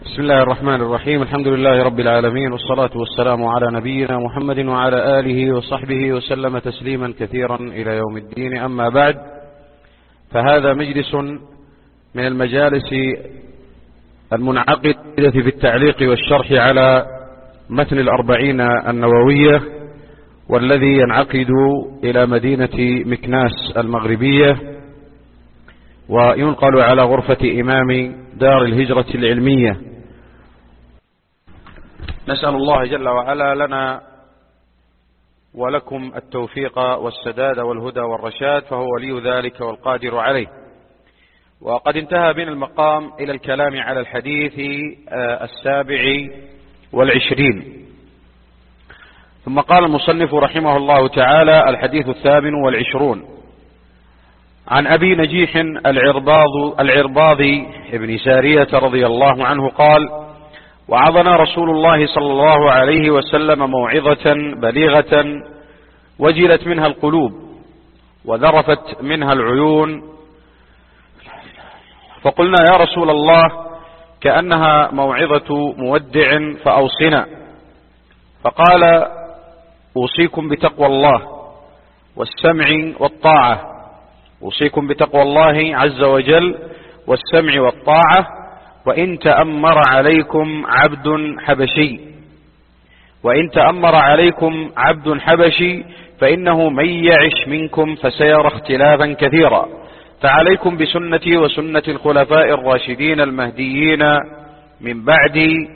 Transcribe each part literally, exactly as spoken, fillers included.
بسم الله الرحمن الرحيم. الحمد لله رب العالمين، والصلاة والسلام على نبينا محمد وعلى آله وصحبه وسلم تسليما كثيرا إلى يوم الدين. أما بعد، فهذا مجلس من المجالس المنعقدة في التعليق والشرح على متن الأربعين النووية، والذي ينعقد إلى مدينة مكناس المغربية، وينقل على غرفة إمام دار الهجرة العلمية. نسأل الله جل وعلا لنا ولكم التوفيق والسداد والهدى والرشاد، فهو ولي ذلك والقادر عليه. وقد انتهى بنا المقام إلى الكلام على الحديث السابع والعشرين، ثم قال المصنف رحمه الله تعالى: الحديث الثامن والعشرون عن أبي نجيح العرباض العرباض ابن سارية رضي الله عنه قال: وعظنا رسول الله صلى الله عليه وسلم موعظة بليغة وجلت منها القلوب وذرفت منها العيون، فقلنا يا رسول الله كأنها موعظة مودع فأوصنا. فقال: أوصيكم بتقوى الله والسمع والطاعة، أوصيكم بتقوى الله عز وجل والسمع والطاعة، وإن تأمر عليكم عبد حبشي وإن تأمر عليكم عبد حبشي فإنه من يعش منكم فسيرى اختلافا كثيرا، فعليكم بسنتي وسنة الخلفاء الراشدين المهديين من بعدي،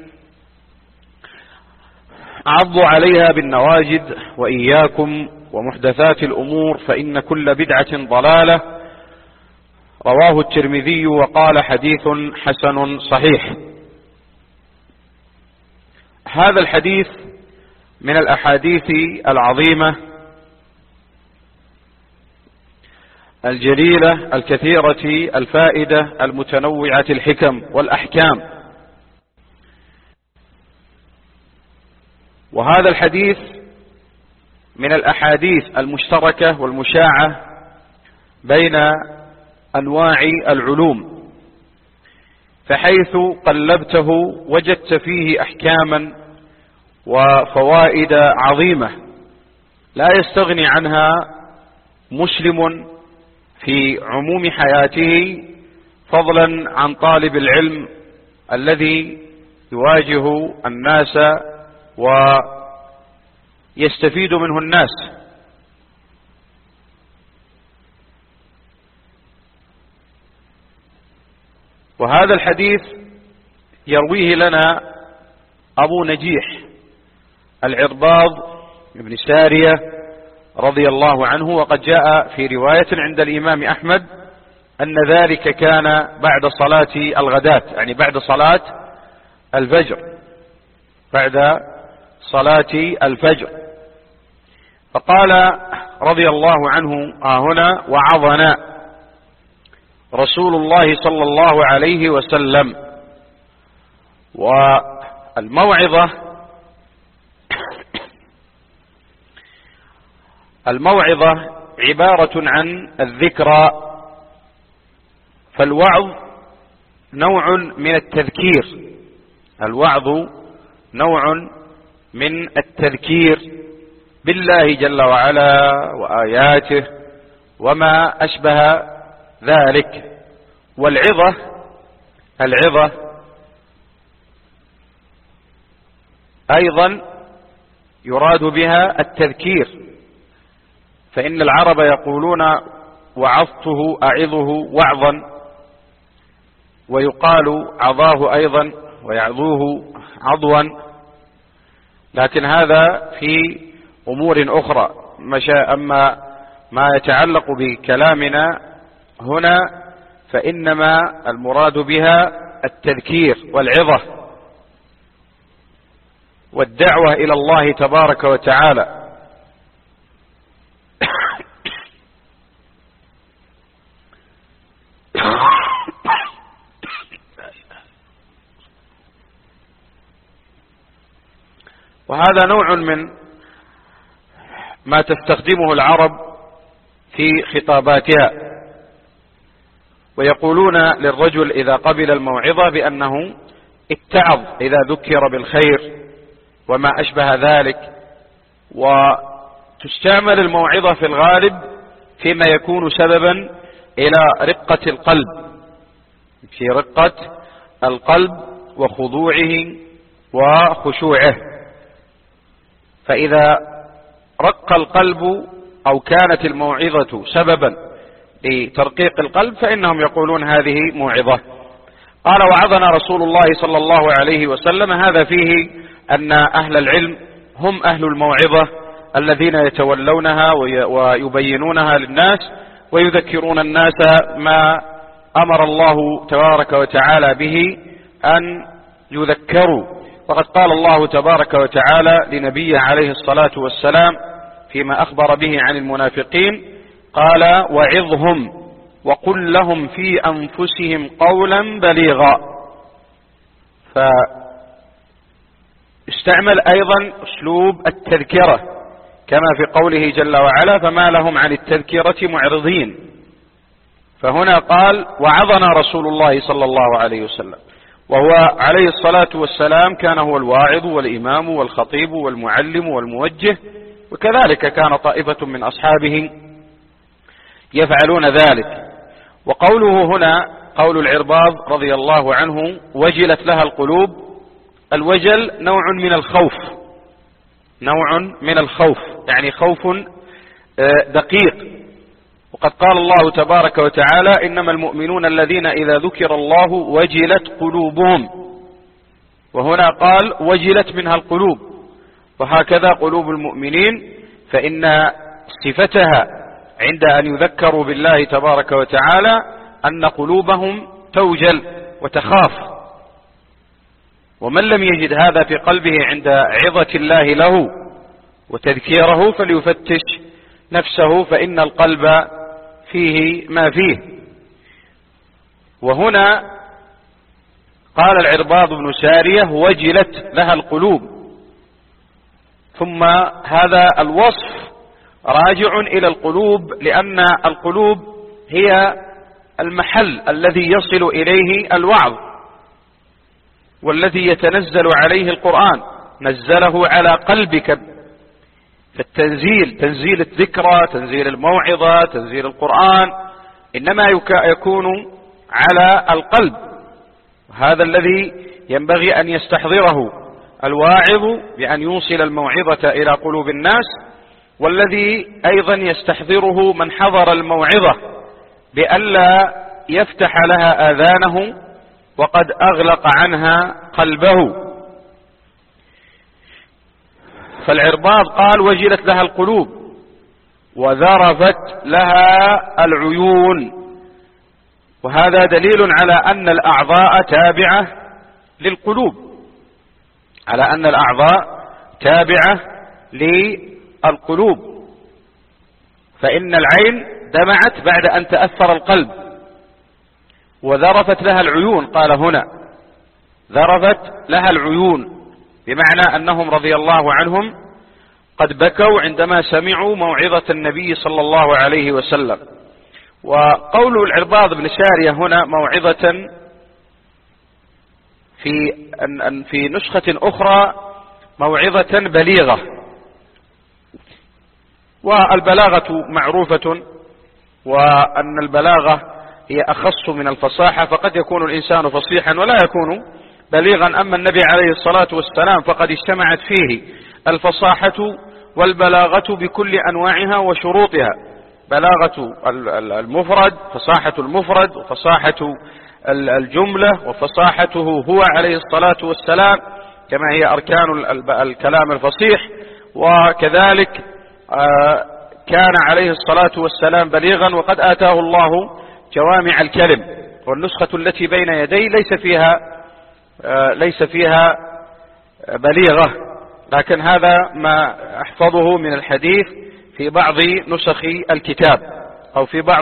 عضوا عليها بالنواجد، وإياكم ومحدثات الأمور فإن كل بدعة ضلالة. رواه الترمذي وقال: حديث حسن صحيح. هذا الحديث من الأحاديث العظيمة الجليلة الكثيرة الفائدة المتنوعة الحكم والأحكام. وهذا الحديث من الأحاديث المشتركة والمشاعة بين أنواع العلوم، فحيث قلبته وجدت فيه أحكاما وفوائد عظيمة لا يستغني عنها مسلم في عموم حياته، فضلا عن طالب العلم الذي يواجه الناس ويستفيد منه الناس. وهذا الحديث يرويه لنا أبو نجيح العرباض بن سارية رضي الله عنه، وقد جاء في رواية عند الإمام أحمد أن ذلك كان بعد صلاة الغداة، يعني بعد صلاة الفجر بعد صلاة الفجر. فقال رضي الله عنه: آه هنا وعظنا رسول الله صلى الله عليه وسلم. والموعظة الموعظة عبارة عن الذكرى، فالوعظ نوع من التذكير الوعظ نوع من التذكير بالله جل وعلا وآياته وما أشبه ذلك. والعظة العظة أيضا يراد بها التذكير، فإن العرب يقولون وعظته أعظه وعظا، ويقال عظاه أيضا ويعظوه عضوا، لكن هذا في أمور أخرى. أما ما يتعلق بكلامنا هنا فإنما المراد بها التذكير والعظة والدعوة إلى الله تبارك وتعالى. وهذا نوع من ما تستخدمه العرب في خطاباتها، ويقولون للرجل إذا قبل الموعظة بأنه اتعظ إذا ذكر بالخير وما أشبه ذلك. وتستعمل الموعظة في الغالب فيما يكون سببا إلى رقة القلب، في رقة القلب وخضوعه وخشوعه. فإذا رق القلب أو كانت الموعظة سببا لترقيق القلب فإنهم يقولون هذه موعظة. قال: وعظنا رسول الله صلى الله عليه وسلم. هذا فيه أن أهل العلم هم أهل الموعظة الذين يتولونها ويبينونها للناس ويذكرون الناس ما أمر الله تبارك وتعالى به أن يذكروا. وقد قال الله تبارك وتعالى لنبيه عليه الصلاة والسلام فيما أخبر به عن المنافقين، قال: وعظهم وقل لهم في أنفسهم قولا بليغا. فاستعمل أيضا أسلوب التذكرة كما في قوله جل وعلا: فما لهم عن التذكرة معرضين. فهنا قال: وعظنا رسول الله صلى الله عليه وسلم، وهو عليه الصلاة والسلام كان هو الواعظ والإمام والخطيب والمعلم والموجه، وكذلك كان طائفة من أصحابه يفعلون ذلك. وقوله هنا قول العرباض رضي الله عنه: وجلت لها القلوب. الوجل نوع من الخوف، نوع من الخوف يعني خوف دقيق. وقد قال الله تبارك وتعالى: إنما المؤمنون الذين إذا ذكر الله وجلت قلوبهم. وهنا قال: وجلت منها القلوب. وهكذا قلوب المؤمنين فإن صفتها عند أن يذكروا بالله تبارك وتعالى أن قلوبهم توجل وتخاف. ومن لم يجد هذا في قلبه عند عظة الله له وتذكيره فليفتش نفسه، فإن القلب فيه ما فيه. وهنا قال العرباض بن سارية: وجلت لها القلوب. ثم هذا الوصف راجع إلى القلوب، لأن القلوب هي المحل الذي يصل إليه الوعظ والذي يتنزل عليه القرآن. نزله على قلبك. فالتنزيل، تنزيل الذكرى، تنزيل الموعظة، تنزيل القرآن، إنما يكون على القلب. هذا الذي ينبغي أن يستحضره الواعظ بأن يوصل الموعظة إلى قلوب الناس، والذي أيضا يستحضره من حضر الموعظة بألا يفتح لها آذانه وقد أغلق عنها قلبه. فالعرباض قال: وجلت لها القلوب وذرفت لها العيون. وهذا دليل على أن الأعضاء تابعة للقلوب، على أن الأعضاء تابعة للقلوب. فإن العين دمعت بعد أن تأثر القلب. وذرفت لها العيون، قال هنا ذرفت لها العيون، بمعنى أنهم رضي الله عنهم قد بكوا عندما سمعوا موعظة النبي صلى الله عليه وسلم. وقول العرباض بن سارية هنا موعظة في في نسخة أخرى موعظة بليغة. والبلاغة معروفة، وأن البلاغة هي أخص من الفصاحة، فقد يكون الإنسان فصيحا ولا يكون بليغا. أما النبي عليه الصلاة والسلام فقد اجتمعت فيه الفصاحة والبلاغة بكل أنواعها وشروطها. بلاغة المفرد، فصاحة المفرد، وفصاحة الجملة، وفصاحته هو عليه الصلاة والسلام كما هي أركان الكلام الفصيح. وكذلك كان عليه الصلاة والسلام بليغا، وقد آتاه الله جوامع الكلم. والنسخة التي بين يدي ليس فيها ليس فيها بليغة، لكن هذا ما أحفظه من الحديث في بعض نسخ الكتاب أو في بعض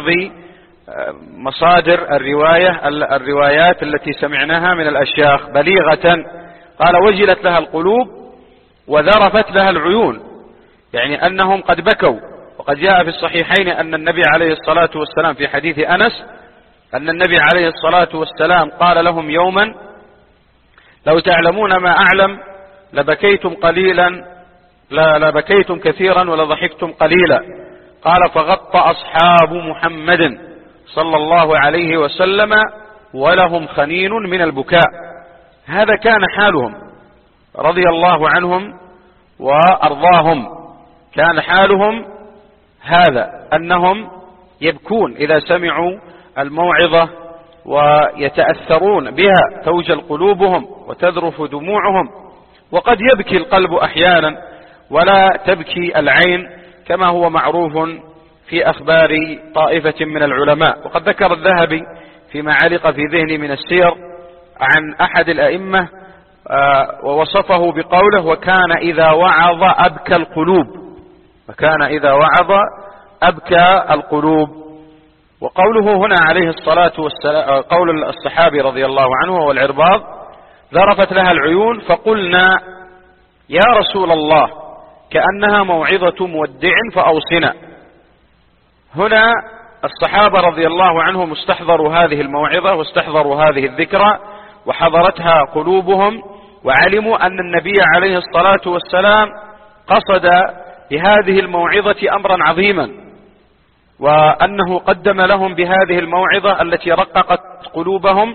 مصادر الرواية الروايات التي سمعناها من الأشياخ. بليغة قال: وجلت لها القلوب وذرفت لها العيون، يعني أنهم قد بكوا. وقد جاء في الصحيحين أن النبي عليه الصلاة والسلام في حديث أنس أن النبي عليه الصلاة والسلام قال لهم يوما: لو تعلمون ما أعلم لبكيتم قليلا لا لبكيتم كثيرا ولضحكتم قليلا. قال فغطى أصحاب محمد صلى الله عليه وسلم ولهم خنين من البكاء. هذا كان حالهم رضي الله عنهم وأرضاهم، كان حالهم هذا أنهم يبكون إذا سمعوا الموعظة ويتأثرون بها، توجل قلوبهم وتذرف دموعهم، وقد يبكي القلب أحيانا ولا تبكي العين كما هو معروف في أخبار طائفة من العلماء. وقد ذكر الذهبي فيما علق في ذهني من السير عن أحد الأئمة ووصفه بقوله وكان إذا وعظ أبكى القلوب، وكان إذا وعظ أبكى القلوب. وقوله هنا عليه الصلاة والسلام قول الصحابي رضي الله عنه والعرباض ذرفت لها العيون فقلنا يا رسول الله كأنها موعظة مودع فأوصنا. هنا الصحابة رضي الله عنهم استحضروا هذه الموعظة واستحضروا هذه الذكرى وحضرتها قلوبهم، وعلموا أن النبي عليه الصلاة والسلام قصد بهذه الموعظة أمرا عظيما، وأنه قدم لهم بهذه الموعظة التي رققت قلوبهم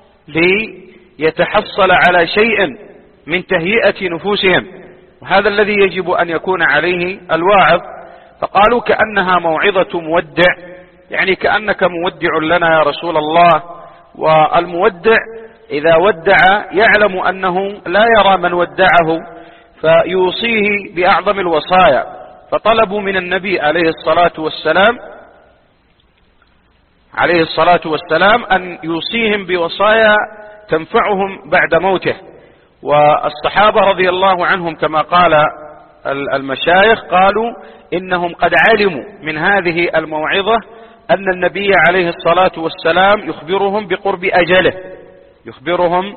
ليتحصل على شيء من تهيئة نفوسهم، وهذا الذي يجب أن يكون عليه الواعظ. فقالوا كأنها موعظة مودع، يعني كأنك مودع لنا يا رسول الله. والمودع إذا ودع يعلم أنه لا يرى من ودعه فيوصيه بأعظم الوصايا، فطلبوا من النبي عليه الصلاة والسلام عليه الصلاة والسلام أن يوصيهم بوصايا تنفعهم بعد موته. والصحابة رضي الله عنهم كما قال المشايخ قالوا إنهم قد علموا من هذه الموعظة أن النبي عليه الصلاة والسلام يخبرهم بقرب أجله، يخبرهم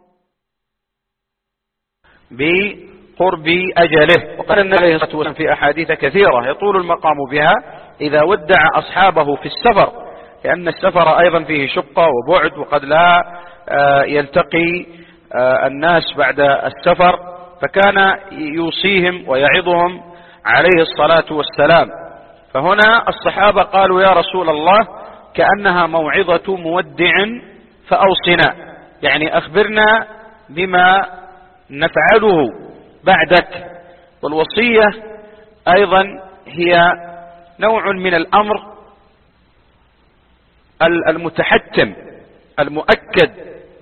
بقرب أجله. وقال النبي عليه الصلاة والسلام في أحاديث كثيرة يطول المقام بها إذا ودع أصحابه في السفر، لأن السفر أيضا فيه شقة وبعد، وقد لا يلتقي الناس بعد السفر، فكان يوصيهم ويعظهم عليه الصلاة والسلام. فهنا الصحابة قالوا يا رسول الله كأنها موعظة مودع فأوصنا، يعني أخبرنا بما نفعله بعدك. والوصية أيضا هي نوع من الأمر المتحتم المؤكد.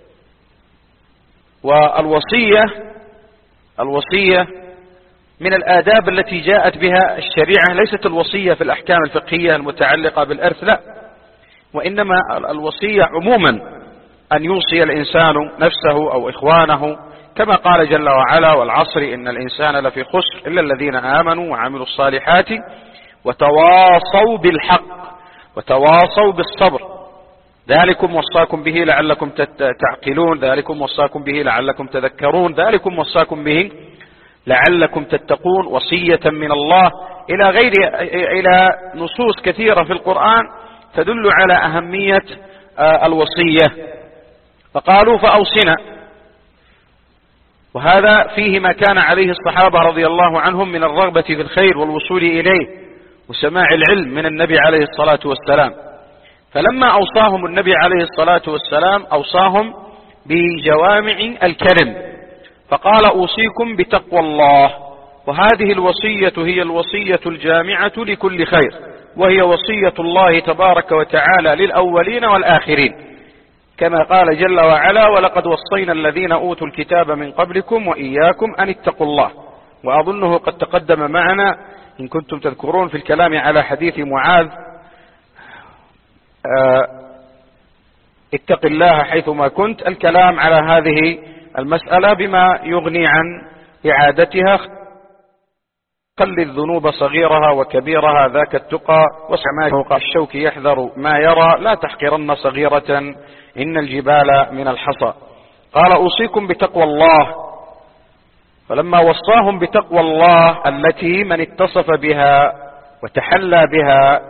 والوصية الوصية من الآداب التي جاءت بها الشريعة، ليست الوصية في الأحكام الفقهية المتعلقة بالإرث، لا، وإنما الوصية عموما أن يوصي الإنسان نفسه أو إخوانه، كما قال جل وعلا والعصر إن الإنسان لفي خسر إلا الذين آمنوا وعملوا الصالحات وتواصوا بالحق وتواصوا بالصبر، ذلكم وصاكم به لعلكم تعقلون، ذلكم وصاكم به لعلكم تذكرون، ذلكم وصاكم به لعلكم تتقون، وصية من الله، إلى غير إلى نصوص كثيرة في القرآن تدل على أهمية الوصية. فقالوا فأوصنا، وهذا فيه ما كان عليه الصحابة رضي الله عنهم من الرغبة في الخير والوصول إليه وسماع العلم من النبي عليه الصلاة والسلام. فلما أوصاهم النبي عليه الصلاة والسلام أوصاهم بجوامع الكلم، فقال أوصيكم بتقوى الله، وهذه الوصية هي الوصية الجامعة لكل خير، وهي وصية الله تبارك وتعالى للأولين والآخرين، كما قال جل وعلا ولقد وصينا الذين أوتوا الكتاب من قبلكم وإياكم أن اتقوا الله. وأظنه قد تقدم معنا إن كنتم تذكرون في الكلام على حديث معاذ اتق الله حيثما كنت، الكلام على هذه المسألة بما يغني عن إعادتها. قل الذنوب صغيرها وكبيرها ذاك التقى، وسماك فوق الشوك يحذر ما يرى، لا تحقرن صغيرة إن الجبال من الحصى. قال أوصيكم بتقوى الله، فلما وصاهم بتقوى الله التي من اتصف بها وتحلى بها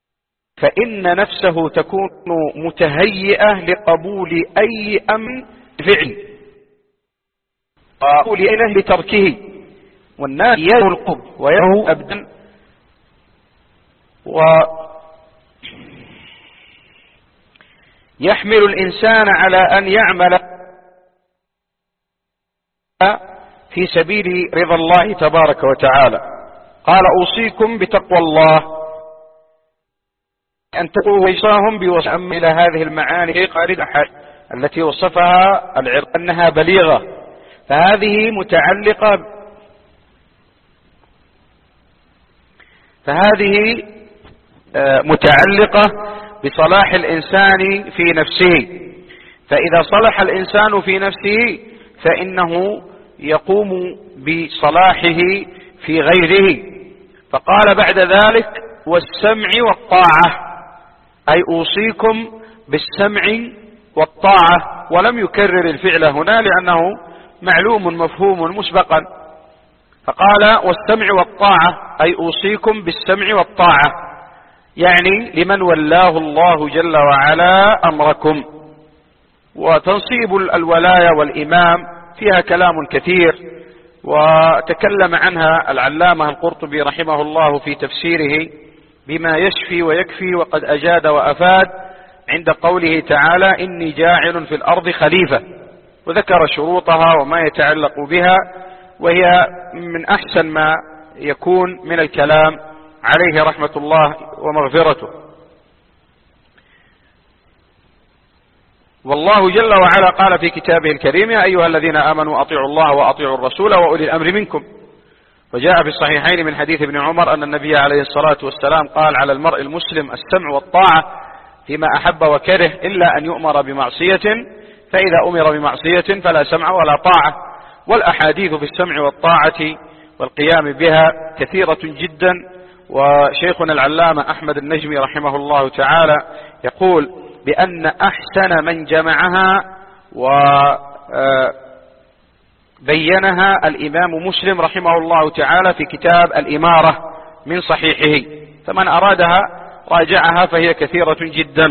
فإن نفسه تكون متهيئة لقبول أي أمر فعل وقول لتركه، والناس يدعو القب ويدعو أبدا ويحمل الإنسان على أن يعمل في سبيل رضا الله تبارك وتعالى. قال أوصيكم بتقوى الله أن تقوا ويصاهم بوصفهم إلى هذه المعاني قارد أحد التي وصفها العرب أنها بليغة، فهذه متعلقة فهذه متعلقة بصلاح الإنسان في نفسه، فإذا صلح الإنسان في نفسه فإنه يقوم بصلاحه في غيره. فقال بعد ذلك والسمع والطاعة، أي أوصيكم بالسمع والطاعة، ولم يكرر الفعل هنا لأنه معلوم مفهوم مسبقا، فقال والسمع والطاعة أي أوصيكم بالسمع والطاعة، يعني لمن ولاه الله جل وعلا أمركم. وتنصيب الولاية والإمام فيها كلام كثير، وتكلم عنها العلامة القرطبي رحمه الله في تفسيره بما يشفي ويكفي، وقد أجاد وأفاد عند قوله تعالى إني جاعل في الأرض خليفة، وذكر شروطها وما يتعلق بها، وهي من أحسن ما يكون من الكلام عليه رحمة الله ومغفرته. والله جل وعلا قال في كتابه الكريم يا أيها الذين آمنوا أطيعوا الله وأطيعوا الرسول وأولي الأمر منكم. وجاء في الصحيحين من حديث ابن عمر أن النبي عليه الصلاة والسلام قال على المرء المسلم السمع والطاعة فيما أحب وكره إلا أن يؤمر بمعصية، فإذا أمر بمعصية فلا سمع ولا طاعة. والأحاديث في السمع والطاعة والقيام بها كثيرة جدا، وشيخنا العلامة أحمد النجمي رحمه الله تعالى يقول بأن أحسن من جمعها وبينها الإمام مسلم رحمه الله تعالى في كتاب الإمارة من صحيحه، فمن أرادها راجعها فهي كثيرة جدا.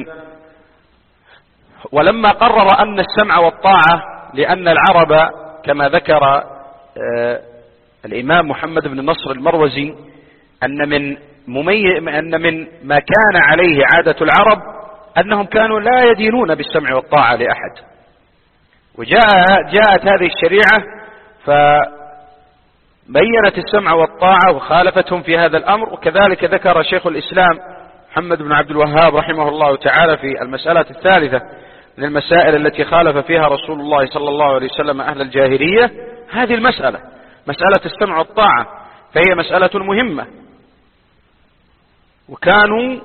ولما قرر أن السمع والطاعة، لأن العرب كما ذكر الإمام محمد بن نصر المروزي أن من مميز أن من ما كان عليه عادة العرب أنهم كانوا لا يدينون بالسمع والطاعة لأحد، وجاء جاءت هذه الشريعة فبينت السمع والطاعة وخالفتهم في هذا الأمر. وكذلك ذكر شيخ الإسلام محمد بن عبد الوهاب رحمه الله تعالى في المسألة الثالثة من المسائل التي خالف فيها رسول الله صلى الله عليه وسلم أهل الجاهلية هذه المسألة، مسألة السمع والطاعة، فهي مسألة مهمة. وكانوا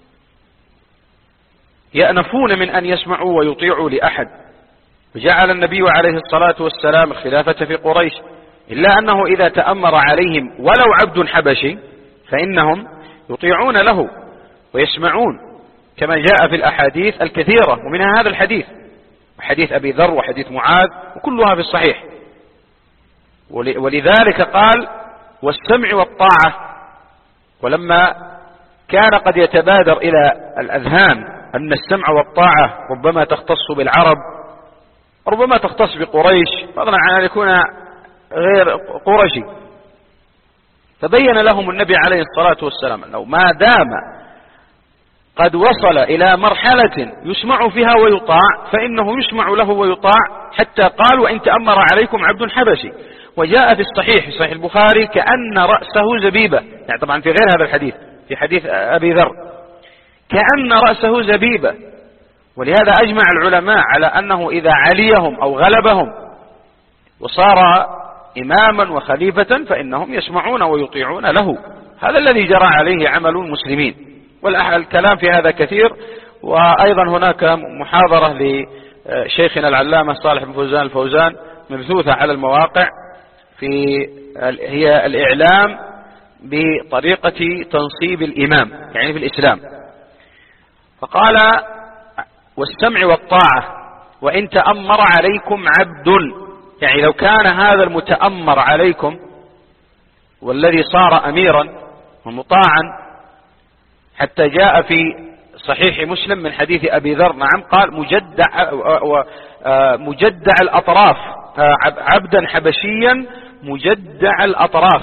يأنفون من أن يسمعوا ويطيعوا لأحد، وجعل النبي عليه الصلاة والسلام الخلافة في قريش، إلا أنه إذا تأمر عليهم ولو عبد حبشي فإنهم يطيعون له ويسمعون، كما جاء في الأحاديث الكثيرة، ومنها هذا الحديث وحديث أبي ذر وحديث معاذ وكلها في الصحيح. ولذلك قال والسمع والطاعة. ولما كان قد يتبادر إلى الأذهان أن السمع والطاعة ربما تختص بالعرب، ربما تختص بقريش، فضلا عن أن يكون غير قرشي، فبين لهم النبي عليه الصلاة والسلام أنه ما دام قد وصل إلى مرحلة يسمع فيها ويطاع فإنه يسمع له ويطاع، حتى قال وإن تأمر عليكم عبد حبشي. وجاء في الصحيح في صحيح البخاري كأن رأسه زبيبة، يعني طبعا في غير هذا الحديث، في حديث أبي ذر كأن رأسه زبيبة. ولهذا أجمع العلماء على أنه إذا عليهم أو غلبهم وصار إماما وخليفة فإنهم يسمعون ويطيعون له. هذا الذي جرى عليه عمل المسلمين، والكلام في هذا كثير. وأيضا هناك محاضرة لشيخنا العلامة صالح بن فوزان الفوزان مبثوثة على المواقع، في هي الإعلام بطريقة تنصيب الإمام يعني في الإسلام. فقال والسمع والطاعة وإن تأمر عليكم عبد، يعني لو كان هذا المتأمر عليكم والذي صار أميرا ومطاعا، حتى جاء في صحيح مسلم من حديث أبي ذر نعم قال مجدع مجدع الأطراف، عبدا حبشيا مجدع الأطراف.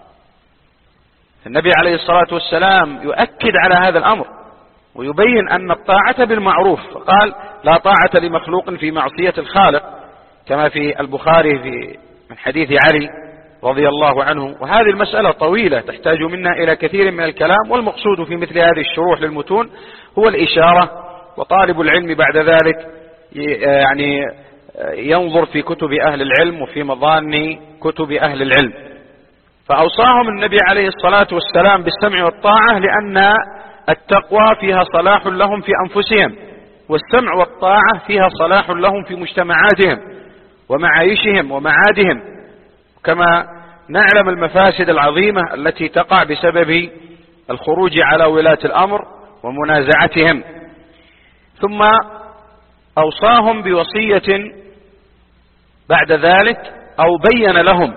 النبي عليه الصلاة والسلام يؤكد على هذا الأمر ويبين أن الطاعة بالمعروف، فقال لا طاعة لمخلوق في معصية الخالق، كما في البخاري في من حديث علي رضي الله عنه. وهذه المسألة طويلة تحتاج منا إلى كثير من الكلام، والمقصود في مثل هذه الشروح للمتون هو الإشارة، وطالب العلم بعد ذلك يعني ينظر في كتب أهل العلم وفي مظان كتب أهل العلم. فأوصاهم النبي عليه الصلاة والسلام بالسمع والطاعة لأن التقوى فيها صلاح لهم في أنفسهم، والسمع والطاعة فيها صلاح لهم في مجتمعاتهم ومعايشهم ومعادهم، كما نعلم المفاسد العظيمة التي تقع بسبب الخروج على ولاة الأمر ومنازعتهم. ثم أوصاهم بوصية بعد ذلك، أو بين لهم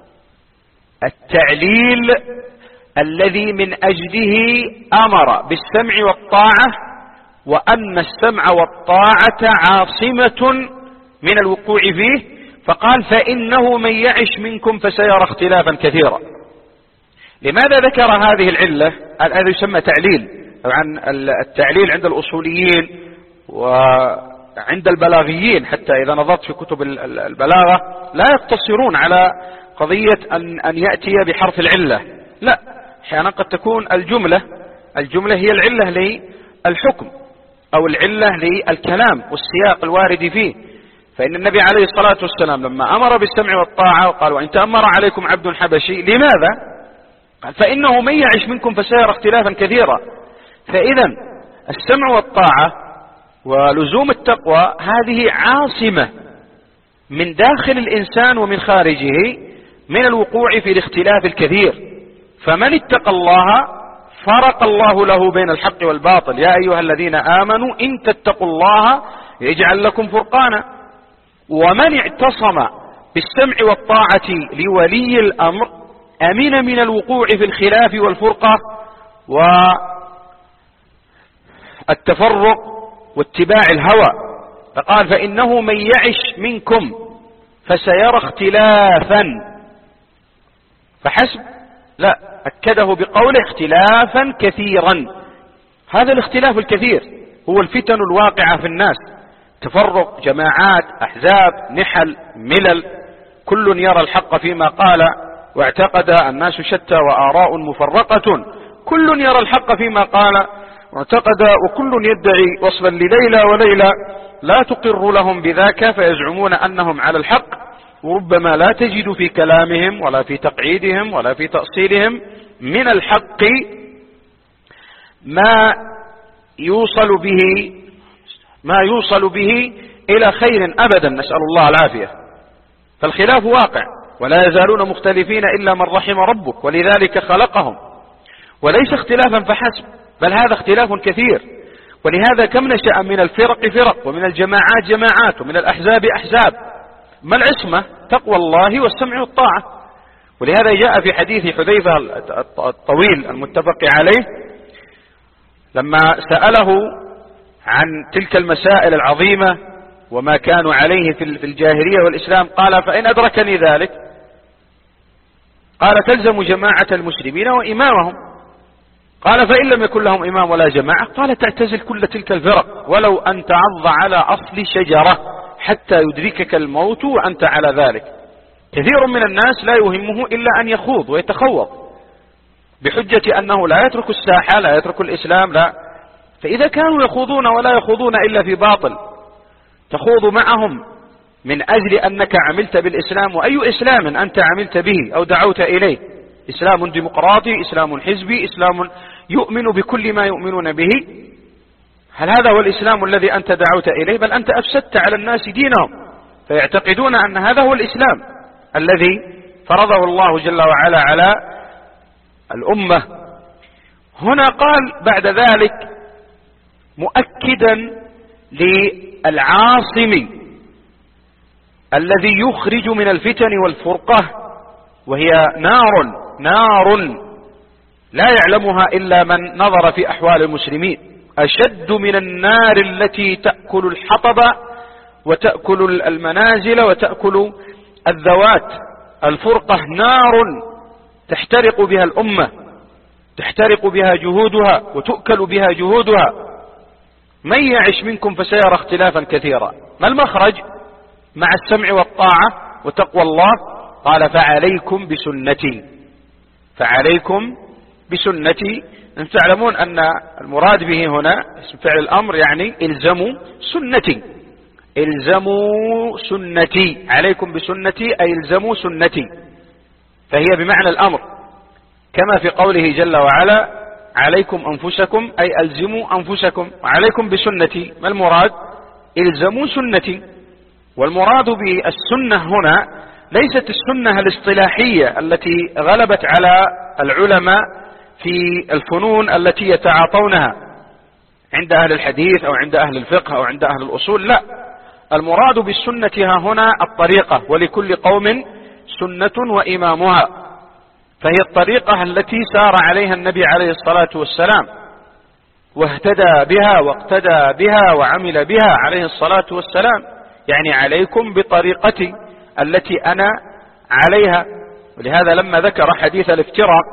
التعليل الذي من أجله أمر بالسمع والطاعة، وأن السمع والطاعة عاصمة من الوقوع فيه. فقال فإنه من يعش منكم فسيرى اختلافا كثيرا. لماذا ذكر هذه العلة؟ هذا يسمى تعليل. طبعا التعليل عند الأصوليين وعند البلاغيين، حتى إذا نظرت في كتب البلاغة لا يقتصرون على قضية أن, أن يأتي بحرف العلة، لا، أحيانا قد تكون الجملة الجملة هي العلة للحكم أو العلة للكلام والسياق الوارد فيه. فإن النبي عليه الصلاة والسلام لما أمر بالسمع والطاعة وقال وإن تأمر عليكم عبد حبشي، لماذا؟ قال فإنه من يعش منكم فسيرى اختلافا كثيرا. فإذا السمع والطاعة ولزوم التقوى هذه عاصمة من داخل الإنسان ومن خارجه من الوقوع في الاختلاف الكثير. فمن اتقى الله فرق الله له بين الحق والباطل. يا أيها الذين آمنوا إن تتقوا الله يجعل لكم فرقانا. ومن اعتصم بالسمع والطاعة لولي الأمر أمن من الوقوع في الخلاف والفرقة والتفرق واتباع الهوى. فقال فإنه من يعش منكم فسيرى اختلافا فحسب، لا، أكده بقوله اختلافا كثيرا. هذا الاختلاف الكثير هو الفتن الواقعة في الناس، تفرق، جماعات، أحزاب، نحل، ملل، كل يرى الحق فيما قال واعتقد. الناس شتى وآراء مفرقة، كل يرى الحق فيما قال واعتقد، وكل يدعي وصفا لليلى وليلى لا تقر لهم بذاك فيزعمون أنهم على الحق، وربما لا تجد في كلامهم ولا في تقعيدهم ولا في تأصيلهم من الحق ما يوصل به ما يوصل به إلى خير أبدا، نسأل الله العافية. فالخلاف واقع ولا يزالون مختلفين إلا من رحم ربك، ولذلك خلقهم. وليس اختلافا فحسب، بل هذا اختلاف كثير. ولهذا كم نشأ من الفرق فرق، ومن الجماعات جماعات، ومن الأحزاب أحزاب. ما العصمة؟ تقوى الله والسمع والطاعة. ولهذا جاء في حديث حذيفة الطويل المتفق عليه لما سأله عن تلك المسائل العظيمة وما كانوا عليه في الجاهلية والإسلام، قال فإن أدركني ذلك قال تلزم جماعة المسلمين وإمامهم. قال فإن لم يكن لهم إمام ولا جماعة قال تعتزل كل تلك الفرق ولو أن تعض على أصل شجرة حتى يدركك الموت وأنت على ذلك. كثير من الناس لا يهمه إلا أن يخوض ويتخوض بحجة أنه لا يترك الساحة، لا يترك الإسلام، لا. فإذا كانوا يخوضون ولا يخوضون إلا في باطل تخوض معهم من أجل أنك عملت بالإسلام، وأي إسلام أنت عملت به أو دعوت إليه؟ إسلام ديمقراطي، إسلام حزبي، إسلام يؤمن بكل ما يؤمنون به؟ هل هذا هو الإسلام الذي أنت دعوت إليه؟ بل أنت أفسدت على الناس دينهم، فيعتقدون أن هذا هو الإسلام الذي فرضه الله جل وعلا على الأمة. هنا قال بعد ذلك مؤكدا للعاصم الذي يخرج من الفتن والفرقة، وهي نار نار لا يعلمها إلا من نظر في أحوال المسلمين، أشد من النار التي تأكل الحطب وتأكل المنازل وتأكل الذوات. الفرقة نار تحترق بها الأمة، تحترق بها جهودها وتؤكل بها جهودها. من يعش منكم فسيرى اختلافا كثيرا. ما المخرج مع السمع والطاعة وتقوى الله؟ قال فعليكم بسنتي، فعليكم بسنتي. أن تعلمون أن المراد به هنا اسم فعل الأمر، يعني الزموا سنتي، الزموا سنتي، عليكم بسنتي أي الزموا سنتي، فهي بمعنى الأمر، كما في قوله جل وعلا عليكم أنفسكم أي ألزموا أنفسكم، وعليكم بسنتي. ما المراد؟ الزموا سنتي. والمراد بالسنة هنا ليست السنة الاصطلاحية التي غلبت على العلماء في الفنون التي يتعاطونها عند أهل الحديث أو عند أهل الفقه أو عند أهل الأصول، لا، المراد بالسنة ها هنا الطريقة، ولكل قوم سنة وإمامها، فهي الطريقة التي سار عليها النبي عليه الصلاة والسلام واهتدى بها واقتدى بها وعمل بها عليه الصلاة والسلام. يعني عليكم بطريقتي التي أنا عليها. ولهذا لما ذكر حديث الافتراق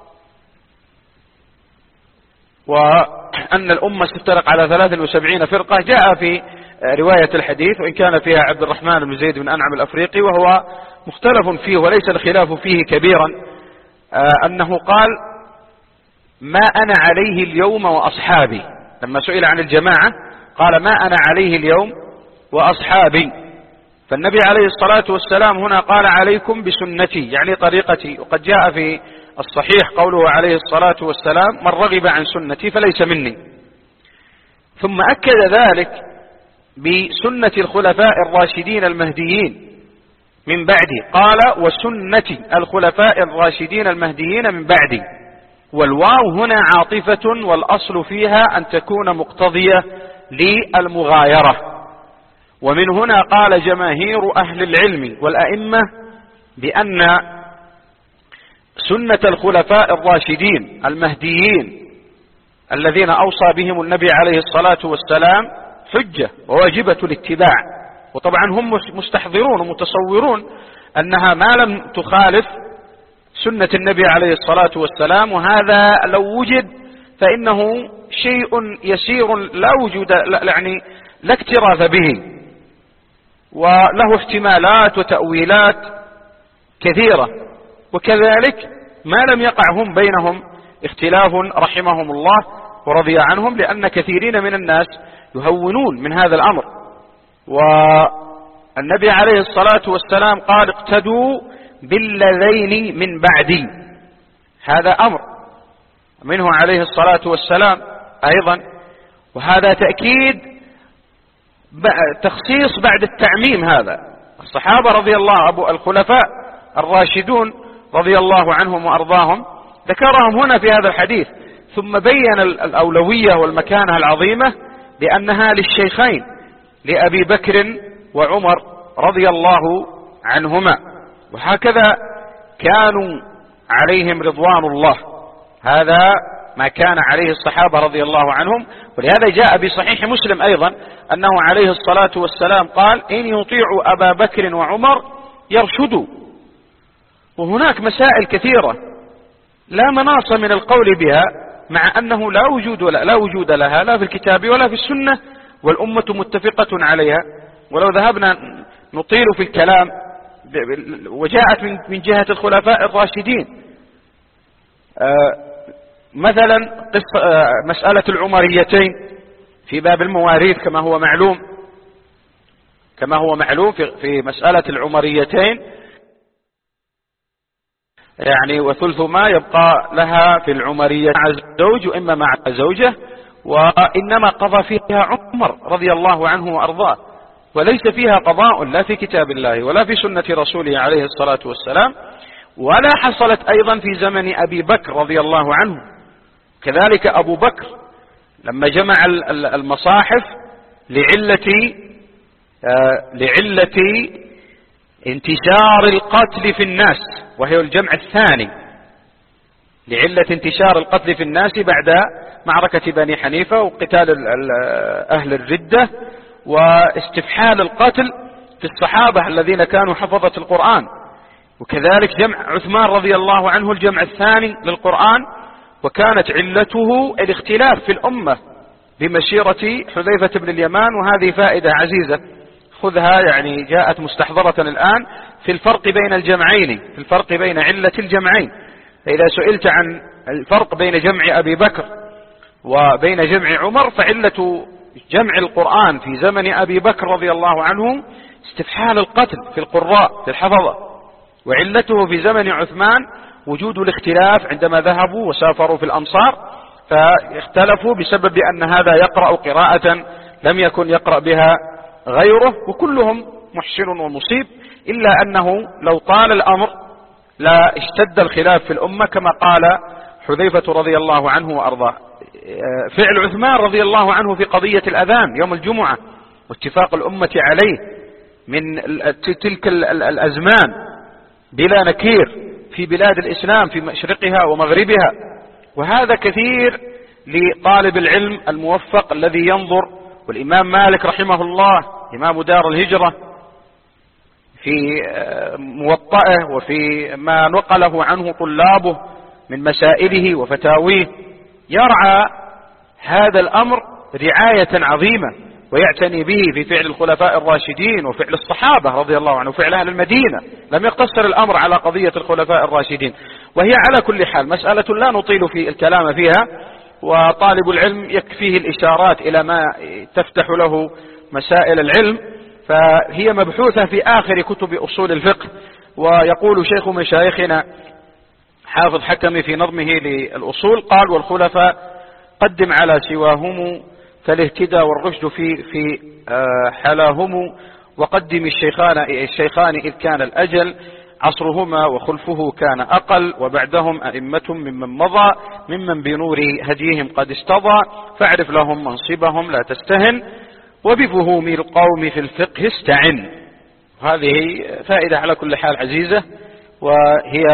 وأن الأمة ستفترق على ثلاث وسبعين فرقة، جاء في رواية الحديث وإن كان فيها عبد الرحمن بن زيد بن أنعم الأفريقي وهو مختلف فيه وليس الخلاف فيه كبيرا، أنه قال ما أنا عليه اليوم وأصحابي. لما سئل عن الجماعة قال ما أنا عليه اليوم وأصحابي. فالنبي عليه الصلاة والسلام هنا قال عليكم بسنتي يعني طريقتي. وقد جاء في الصحيح قوله عليه الصلاة والسلام من رغب عن سنتي فليس مني. ثم أكد ذلك بسنة الخلفاء الراشدين المهديين من بعدي، قال وسنة الخلفاء الراشدين المهديين من بعدي. والواو هنا عاطفة والأصل فيها أن تكون مقتضية للمغايرة. ومن هنا قال جماهير أهل العلم والأئمة بأن سنة الخلفاء الراشدين المهديين الذين أوصى بهم النبي عليه الصلاة والسلام حجة وواجبة الاتباع. وطبعا هم مستحضرون ومتصورون أنها ما لم تخالف سنة النبي عليه الصلاة والسلام، وهذا لو وجد فإنه شيء يسير لا وجود يعني لا اكتراث به، وله احتمالات وتأويلات كثيرة. وكذلك ما لم يقع هم بينهم اختلاف رحمهم الله ورضي عنهم، لأن كثيرين من الناس يهونون من هذا الأمر. والنبي عليه الصلاة والسلام قال اقتدوا بالذين من بعدي، هذا أمر منه عليه الصلاة والسلام أيضا، وهذا تأكيد تخصيص بعد التعميم. هذا الصحابة رضي الله أبو الخلفاء الراشدون رضي الله عنهم وأرضاهم ذكرهم هنا في هذا الحديث، ثم بين الأولوية والمكانة العظيمة بأنها للشيخين لأبي بكر وعمر رضي الله عنهما، وهكذا كانوا عليهم رضوان الله. هذا ما كان عليه الصحابة رضي الله عنهم. ولهذا جاء بصحيح مسلم أيضا أنه عليه الصلاة والسلام قال إن يطيعوا أبا بكر وعمر يرشدوا. وهناك مسائل كثيرة لا مناص من القول بها، مع أنه لا وجود ولا لا وجود لها لا في الكتاب ولا في السنة، والأمة متفقة عليها. ولو ذهبنا نطيل في الكلام وجاءت من جهة الخلفاء الراشدين، مثلا مسألة العمريتين في باب المواريث كما هو معلوم، كما هو معلوم في مسألة العمريتين، يعني وثلث ما يبقى لها في العمرية مع الزوج وإما مع زوجة، وإنما قضى فيها عمر رضي الله عنه وأرضاه، وليس فيها قضاء لا في كتاب الله ولا في سنة رسوله عليه الصلاة والسلام، ولا حصلت أيضا في زمن أبي بكر رضي الله عنه. كذلك أبو بكر لما جمع المصاحف لعلة لعلة انتشار القتل في الناس، وهي الجمع الثاني، لعلة انتشار القتل في الناس بعد معركة بني حنيفة وقتال أهل الردة واستفحال القتل في الصحابة الذين كانوا حفظة القرآن. وكذلك جمع عثمان رضي الله عنه الجمع الثاني للقرآن، وكانت علته الاختلاف في الأمة بمسيرة حذيفة بن اليمان. وهذه فائدة عزيزة خذها، يعني جاءت مستحضرة الآن في الفرق بين الجمعين، في الفرق بين علة الجمعين. فإذا سئلت عن الفرق بين جمع أبي بكر وبين جمع عمر، فعلة جمع القرآن في زمن أبي بكر رضي الله عنه استفحال القتل في القراء في الحفظة، وعلته في زمن عثمان وجود الاختلاف عندما ذهبوا وسافروا في الأمصار، فاختلفوا بسبب أن هذا يقرأ قراءة لم يكن يقرأ بها غيره، وكلهم محسن ومصيب، إلا أنه لو طال الأمر لا اشتد الخلاف في الأمة كما قال حذيفة رضي الله عنه وأرضاه. فعل عثمان رضي الله عنه في قضية الأذان يوم الجمعة واتفاق الأمة عليه من تلك الأزمان بلا نكير في بلاد الإسلام في مشرقها ومغربها. وهذا كثير لطالب العلم الموفق الذي ينظر. والإمام مالك رحمه الله إمام دار الهجرة في موطئه وفي ما نقله عنه طلابه من مسائله وفتاويه يرعى هذا الأمر رعاية عظيمة، ويعتني به في فعل الخلفاء الراشدين وفعل الصحابة رضي الله عنه وفعل أهل المدينة. لم يقتصر الأمر على قضية الخلفاء الراشدين. وهي على كل حال مسألة لا نطيل في الكلام فيها، وطالب العلم يكفيه الإشارات إلى ما تفتح له مسائل العلم، فهي مبحوثة في آخر كتب أصول الفقه. ويقول شيخ مشايخنا حافظ حكمي في نظمه للأصول قال: والخلفاء قدم على سواهم فالاهتدى والرشد في في حلاهم، وقدم الشيخان الشيخان إذ كان الأجل عصرهما وخلفه كان أقل، وبعدهم أئمة ممن مضى ممن بنور هديهم قد استضى، فاعرف لهم منصبهم لا تستهن، وبفهوم القوم في الفقه استعن. هذه فائدة على كل حال عزيزة، وهي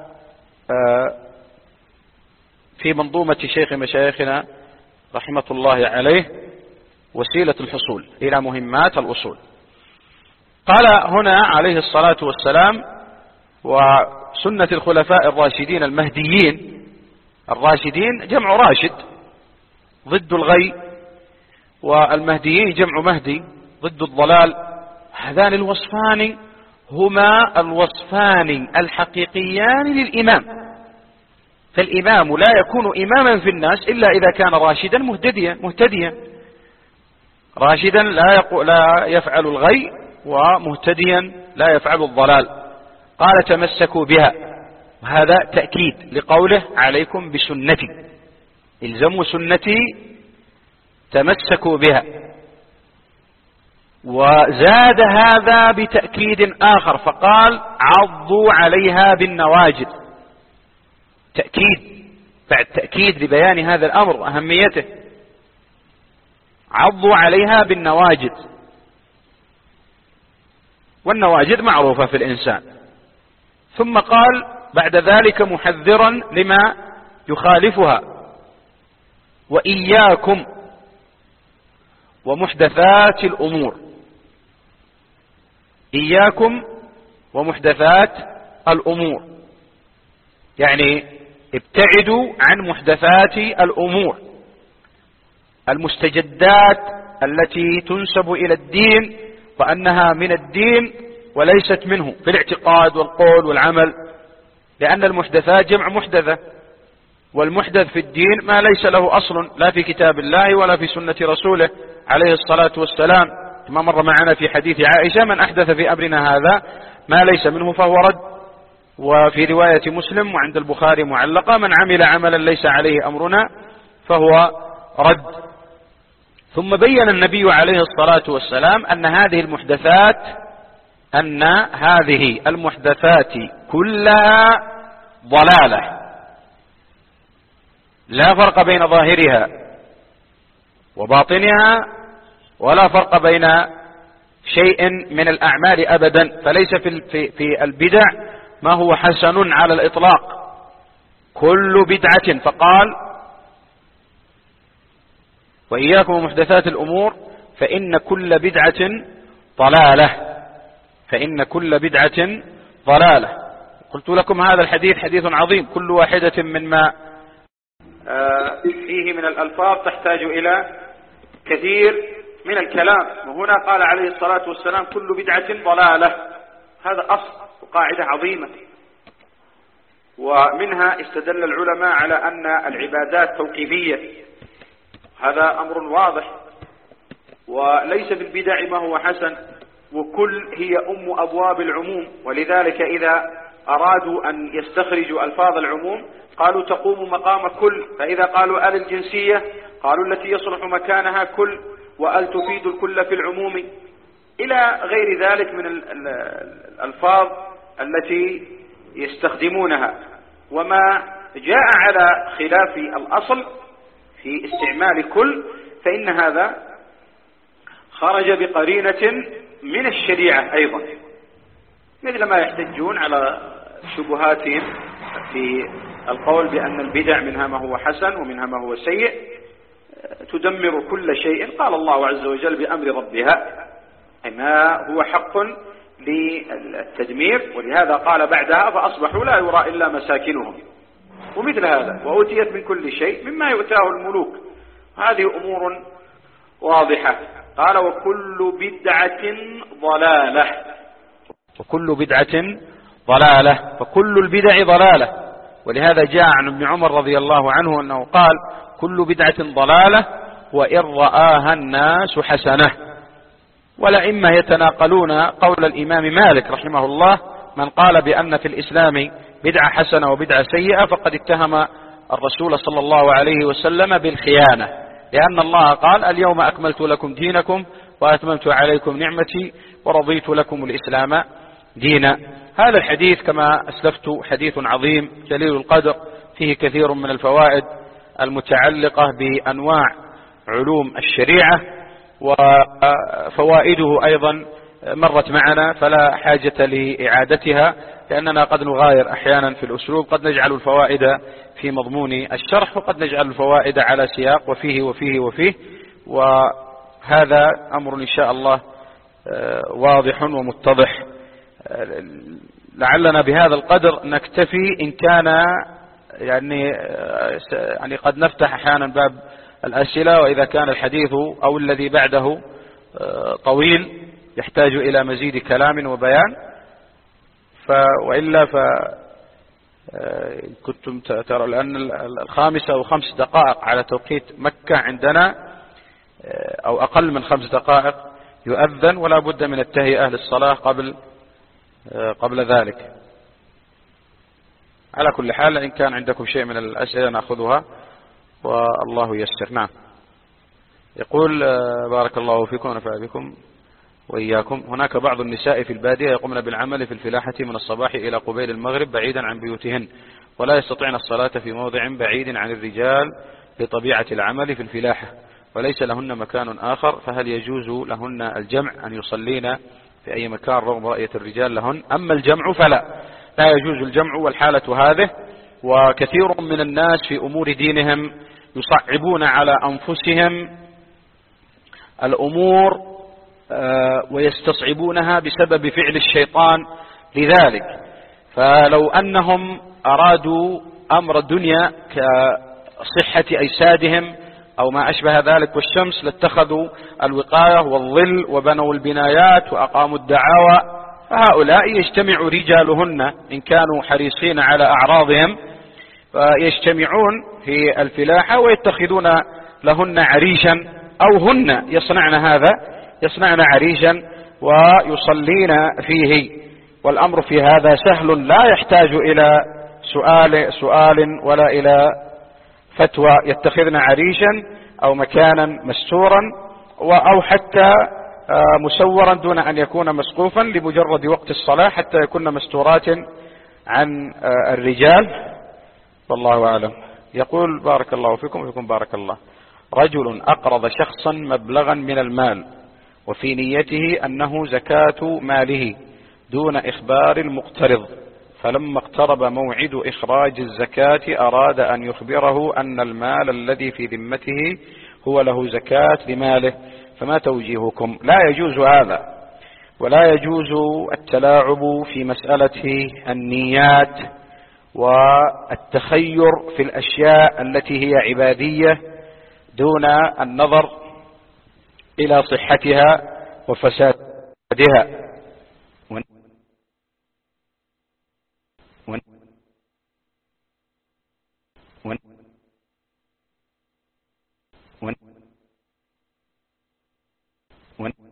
في منظومة شيخ مشايخنا رحمة الله عليه وسيلة الحصول إلى مهمات الأصول. قال هنا عليه الصلاة والسلام: وسنة الخلفاء الراشدين المهديين. الراشدين جمع راشد ضد الغي، والمهديين جمع مهدي ضد الضلال. هذان الوصفان هما الوصفان الحقيقيان للإمام. فالإمام لا يكون إماما في الناس إلا إذا كان راشدا مهتديا مهتديا راشدا لا, لا يفعل الغي، ومهتديا لا يفعل الضلال. قال: تمسكوا بها، وهذا تأكيد لقوله: عليكم بسنتي، الزموا سنتي، تمسكوا بها. وزاد هذا بتأكيد آخر فقال: عضوا عليها بالنواجذ. تأكيد بعد تأكيد لبيان هذا الأمر وأهميته. عضوا عليها بالنواجذ، والنواجذ معروفة في الإنسان. ثم قال بعد ذلك محذرا لما يخالفها: وإياكم ومحدثات الأمور. إياكم ومحدثات الأمور، يعني ابتعدوا عن محدثات الأمور، المستجدات التي تنسب إلى الدين وأنها من الدين وليست منه في الاعتقاد والقول والعمل. لأن المحدثات جمع محدثة، والمحدث في الدين ما ليس له أصل لا في كتاب الله ولا في سنة رسوله عليه الصلاة والسلام، كما مر معنا في حديث عائشة: من أحدث في أمرنا هذا ما ليس منه فهو رد. وفي رواية مسلم وعند البخاري معلقة: من عمل عملا ليس عليه أمرنا فهو رد. ثم بين النبي عليه الصلاة والسلام أن هذه المحدثات أن هذه المحدثات كلها ضلالة، لا فرق بين ظاهرها وباطنها، ولا فرق بين شيء من الأعمال أبدا. فليس في في البدع ما هو حسن على الإطلاق، كل بدعة. فقال: وإياكم ومحدثات الأمور، فإن كل بدعة ضلالة فإن كل بدعة ضلالة. قلت لكم هذا الحديث حديث عظيم، كل واحدة مما فيه من الألفاظ تحتاج إلى كثير من الكلام، وهنا قال عليه الصلاة والسلام كل بدعة ضلالة. هذا أصل وقاعدة عظيمة، ومنها استدل العلماء على أن العبادات توقيفية، هذا أمر واضح، وليس في البدع ما هو حسن، وكل هي أم أبواب العموم، ولذلك إذا أرادوا أن يستخرجوا ألفاظ العموم قالوا تقوم مقام كل، فإذا قالوا أل الجنسية قالوا التي يصلح مكانها كل، وأل تفيد الكل في العموم، إلى غير ذلك من الألفاظ التي يستخدمونها. وما جاء على خلاف الأصل في استعمال كل فإن هذا خرج بقرينة من الشريعة أيضا، مثل ما يحتجون على شبهاتهم في القول بأن البدع منها ما هو حسن ومنها ما هو سيء، تدمر كل شيء. قال الله عز وجل بأمر ربها ما هو حق للتدمير، ولهذا قال بعدها فأصبحوا لا يرى إلا مساكنهم، ومثل هذا وأوتيت من كل شيء مما يؤتاه الملوك. هذه أمور واضحة. قال وكل بدعة ضلالة وكل بدعة ضلالة فكل البدع ضلالة. ولهذا جاء عن ابن عمر رضي الله عنه أنه قال كل بدعة ضلالة وإن رآها الناس حسنة. والأئمة يتناقلون قول الإمام مالك رحمه الله، من قال بأن في الإسلام بدعة حسنة وبدعة سيئة فقد اتهم الرسول صلى الله عليه وسلم بالخيانة، لأن الله قال اليوم أكملت لكم دينكم وأتممت عليكم نعمتي ورضيت لكم الإسلام دينا. هذا الحديث كما أسلفت حديث عظيم جليل القدر، فيه كثير من الفوائد المتعلقة بأنواع علوم الشريعة، وفوائده أيضا مرت معنا فلا حاجة لإعادتها، لأننا قد نغاير أحيانا في الأسلوب، قد نجعل الفوائد في مضمون الشرح وقد نجعل الفوائد على سياق وفيه وفيه وفيه، وهذا أمر إن شاء الله واضح ومتضح. لعلنا بهذا القدر نكتفي، إن كان يعني يعني قد نفتح أحيانا باب الأسئلة، وإذا كان الحديث أو الذي بعده طويل يحتاج إلى مزيد كلام وبيان، ف وإلا ف كنتم ترى لأن الخامسة أو خمس دقائق على توقيت مكة عندنا أو أقل من خمس دقائق يؤذن، ولا بد من التهيئة للصلاة قبل قبل ذلك. على كل حال إن كان عندكم شيء من الأسئلة نأخذها والله يسر. نعم. يقول بارك الله فيكم ونفع بكم وإياكم، هناك بعض النساء في البادية يقومن بالعمل في الفلاحة من الصباح إلى قبيل المغرب بعيدا عن بيوتهن، ولا يستطيعن الصلاة في موضع بعيد عن الرجال لطبيعة العمل في الفلاحة، وليس لهن مكان آخر، فهل يجوز لهن الجمع أن يصلين في أي مكان رغم رؤية الرجال لهن؟ أما الجمع فلا، لا يجوز الجمع، والحالة هذه. وكثير من الناس في أمور دينهم يصعبون على أنفسهم الأمور ويستصعبونها بسبب فعل الشيطان لذلك. فلو أنهم أرادوا أمر الدنيا كصحة أجسادهم أو ما أشبه ذلك والشمس لاتخذوا الوقاية والظل وبنوا البنايات وأقاموا الدعاوى، فهؤلاء يجتمع رجالهن إن كانوا حريصين على أعراضهم، فيجتمعون في الفلاحة ويتخذون لهن عريشا، أو هن يصنعن هذا، يصنعن عريشا ويصلين فيه. والأمر في هذا سهل لا يحتاج إلى سؤال سؤال ولا إلى فتوى، يتخذن عريشا أو مكانا مستورا أو حتى مسورا دون أن يكون مسقوفا لمجرد وقت الصلاة حتى يكون مستورات عن الرجال، والله أعلم. يقول بارك الله فيكم وفيكم بارك الله، رجل أقرض شخصا مبلغا من المال وفي نيته أنه زكاة ماله دون إخبار المقترض، فلما اقترب موعد إخراج الزكاة أراد أن يخبره أن المال الذي في ذمته هو له زكاة لماله، فما توجيهكم؟ لا يجوز هذا، ولا يجوز التلاعب في مسألة النيات والتخير في الأشياء التي هي عبادية دون النظر إلى صحتها وفسادها. When